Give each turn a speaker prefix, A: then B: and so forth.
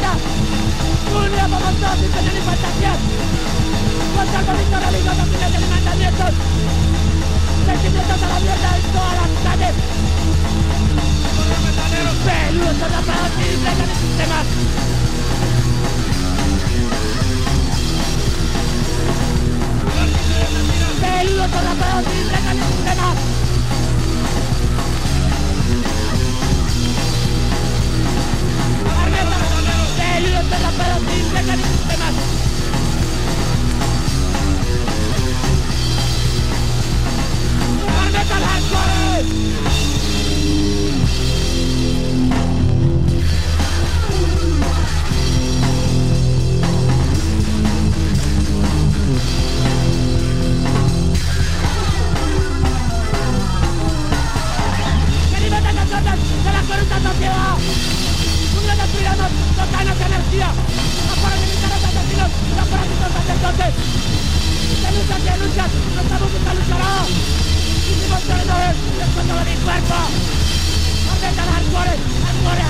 A: energía. Unidos somos todos sin tener ni fantasías. Contra el bonito religioso sin leyes ni mandamientos. Sentimientos a la mierda en todas las calles. Peludos son atrapados sin reglas ni sistemas. Peludos son atrapados sin reglas ni sistemas. Peludos son atrapados sin reglas ni sistemas. ¡Metal hardcore! ¡Venimos de nosotros, de la corrupta sociedad! ¡Unidos nos cuidamos, nos danos energía! ¡Los paramilitares asesinos, los parásitos sacerdotes! ¡De luchas, nuestra música luchará! ¡Hicimos todo el esfuerzo de mi cuerpo! ¡Metal hardcore, hardcore!